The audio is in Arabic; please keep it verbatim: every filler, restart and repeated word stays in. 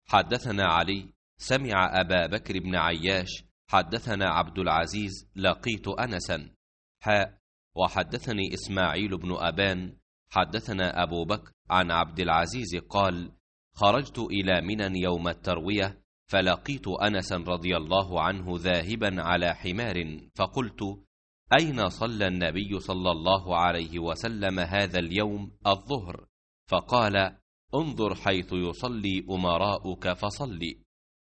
حدثنا علي سمع أبا بكر بن عياش حدثنا عبد العزيز لقيت أنسا حاء وحدثني إسماعيل بن أبان حدثنا أبو بكر عن عبد العزيز قال خرجت إلى منى يوم التروية فلقيت أنسا رضي الله عنه ذاهبا على حمار فقلت أين صلى النبي صلى الله عليه وسلم هذا اليوم الظهر؟ فقال انظر حيث يصلي أمراؤك فصلي.